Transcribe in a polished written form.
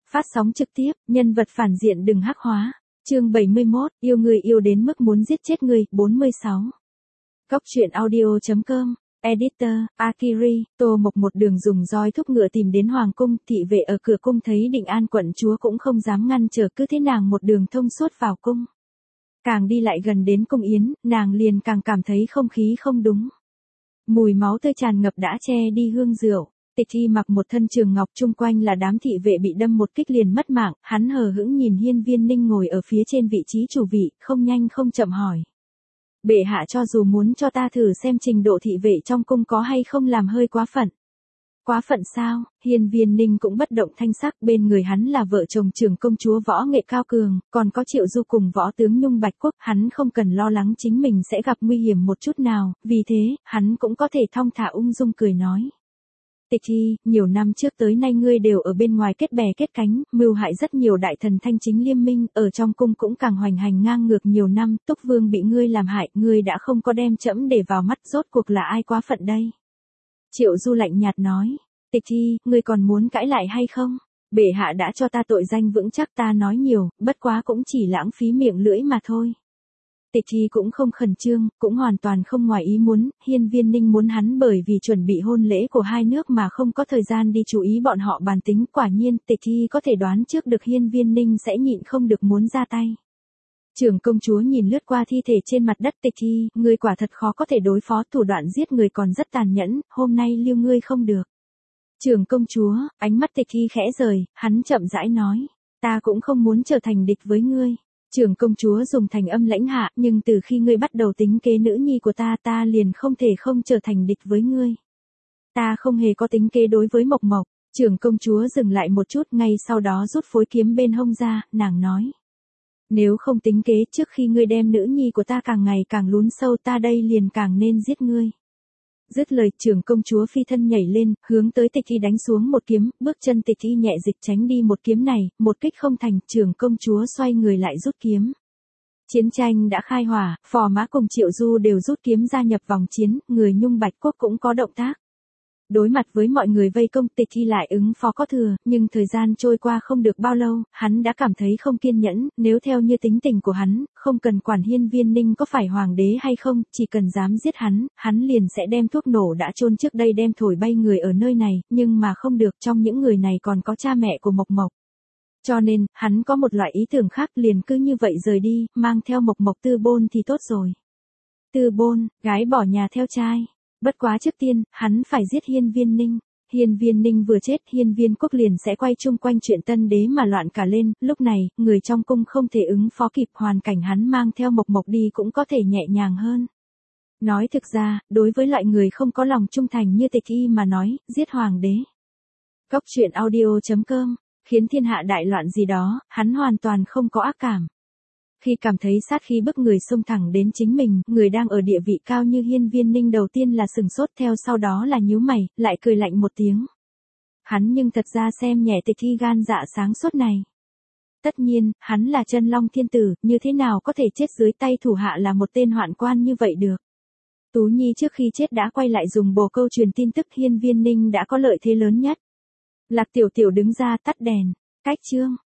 Phát sóng trực tiếp, nhân vật phản diện đừng hắc hóa. Chương 71, yêu người yêu đến mức muốn giết chết người, 46. Cốc truyện audio.com, Editor, Akiri, Tô Mộc một đường dùng roi thúc ngựa tìm đến Hoàng cung, thị vệ ở cửa cung thấy Định An quận chúa cũng không dám ngăn trở, cứ thế nàng một đường thông suốt vào cung. Càng đi lại gần đến cung yến, nàng liền càng cảm thấy không khí không đúng. Mùi máu tươi tràn ngập đã che đi hương rượu. Tịch Thi mặc một thân trường ngọc, chung quanh là đám thị vệ bị đâm một kích liền mất mạng, hắn hờ hững nhìn Hiên Viên Ninh ngồi ở phía trên vị trí chủ vị, không nhanh không chậm hỏi. Bệ hạ cho dù muốn cho ta thử xem trình độ thị vệ trong cung có hay không làm hơi quá phận. Quá phận sao? Hiên Viên Ninh cũng bất động thanh sắc, bên người hắn là vợ chồng trưởng công chúa võ nghệ cao cường, còn có Triệu Du cùng võ tướng Nhung Bạch Quốc, hắn không cần lo lắng chính mình sẽ gặp nguy hiểm một chút nào, vì thế, hắn cũng có thể thong thả ung dung cười nói. Tịch Thi, nhiều năm trước tới nay ngươi đều ở bên ngoài kết bè kết cánh, mưu hại rất nhiều đại thần thanh chính liên minh, ở trong cung cũng càng hoành hành ngang ngược nhiều năm, Túc Vương bị ngươi làm hại, ngươi đã không có đem trẫm để vào mắt, rốt cuộc là ai quá phận đây? Triệu Du lạnh nhạt nói, Tịch Thi, ngươi còn muốn cãi lại hay không? Bệ hạ đã cho ta tội danh vững chắc, ta nói nhiều, bất quá cũng chỉ lãng phí miệng lưỡi mà thôi. Tịch Thi cũng không khẩn trương, cũng hoàn toàn không ngoài ý muốn, Hiên Viên Ninh muốn hắn bởi vì chuẩn bị hôn lễ của hai nước mà không có thời gian đi chú ý bọn họ bàn tính, quả nhiên Tịch Thi có thể đoán trước được Hiên Viên Ninh sẽ nhịn không được muốn ra tay. Trưởng công chúa nhìn lướt qua thi thể trên mặt đất. Tịch Thi, ngươi quả thật khó có thể đối phó, thủ đoạn giết người còn rất tàn nhẫn, hôm nay lưu ngươi không được. Trưởng công chúa, ánh mắt Tịch Thi khẽ rời, hắn chậm rãi nói, ta cũng không muốn trở thành địch với ngươi. Trưởng công chúa dùng thành âm lãnh hạ, nhưng từ khi ngươi bắt đầu tính kế nữ nhi của ta, ta liền không thể không trở thành địch với ngươi. Ta không hề có tính kế đối với Mộc Mộc. Trưởng công chúa dừng lại một chút, ngay sau đó rút phối kiếm bên hông ra, nàng nói. Nếu không tính kế, trước khi ngươi đem nữ nhi của ta càng ngày càng lún sâu, ta đây liền càng nên giết ngươi. Dứt lời, trưởng công chúa phi thân nhảy lên, hướng tới Tịch Thi đánh xuống một kiếm, bước chân Tịch Thi nhẹ dịch tránh đi một kiếm này, một kích không thành, trưởng công chúa xoay người lại rút kiếm. Chiến tranh đã khai hỏa, Phò Mã cùng Triệu Du đều rút kiếm gia nhập vòng chiến, người Nhung Bạch Quốc cũng có động tác. Đối mặt với mọi người vây công, Tịch Thi lại ứng phó có thừa, nhưng thời gian trôi qua không được bao lâu, hắn đã cảm thấy không kiên nhẫn, nếu theo như tính tình của hắn, không cần quản Hiên Viên Ninh có phải hoàng đế hay không, chỉ cần dám giết hắn liền sẽ đem thuốc nổ đã chôn trước đây đem thổi bay người ở nơi này, nhưng mà không được, trong những người này còn có cha mẹ của Mộc Mộc. Cho nên, hắn có một loại ý tưởng khác, liền cứ như vậy rời đi, mang theo Mộc Mộc Tư Bôn thì tốt rồi. Tư Bôn, gái bỏ nhà theo trai. Bất quá trước tiên, hắn phải giết Hiên Viên Ninh. Hiên Viên Ninh vừa chết, Hiên Viên Quốc liền sẽ quay chung quanh chuyện Tân Đế mà loạn cả lên, lúc này, người trong cung không thể ứng phó kịp, hoàn cảnh hắn mang theo Mộc Mộc đi cũng có thể nhẹ nhàng hơn. Nói thực ra, đối với loại người không có lòng trung thành như Tịch Thi mà nói, giết hoàng đế. Cốc truyện audio.com, khiến thiên hạ đại loạn gì đó, hắn hoàn toàn không có ác cảm. Khi cảm thấy sát khí bức người xông thẳng đến chính mình, người đang ở địa vị cao như Hiên Viên Ninh đầu tiên là sừng sốt, theo sau đó là nhíu mày, lại cười lạnh một tiếng. Hắn nhưng thật ra xem nhẹ Tịch Thi gan dạ sáng suốt này. Tất nhiên, hắn là Chân Long Thiên Tử, như thế nào có thể chết dưới tay thủ hạ là một tên hoạn quan như vậy được. Tú Nhi trước khi chết đã quay lại dùng bồ câu truyền tin tức Hiên Viên Ninh đã có lợi thế lớn nhất. Lạc Tiểu Tiểu đứng ra tắt đèn, cách chương.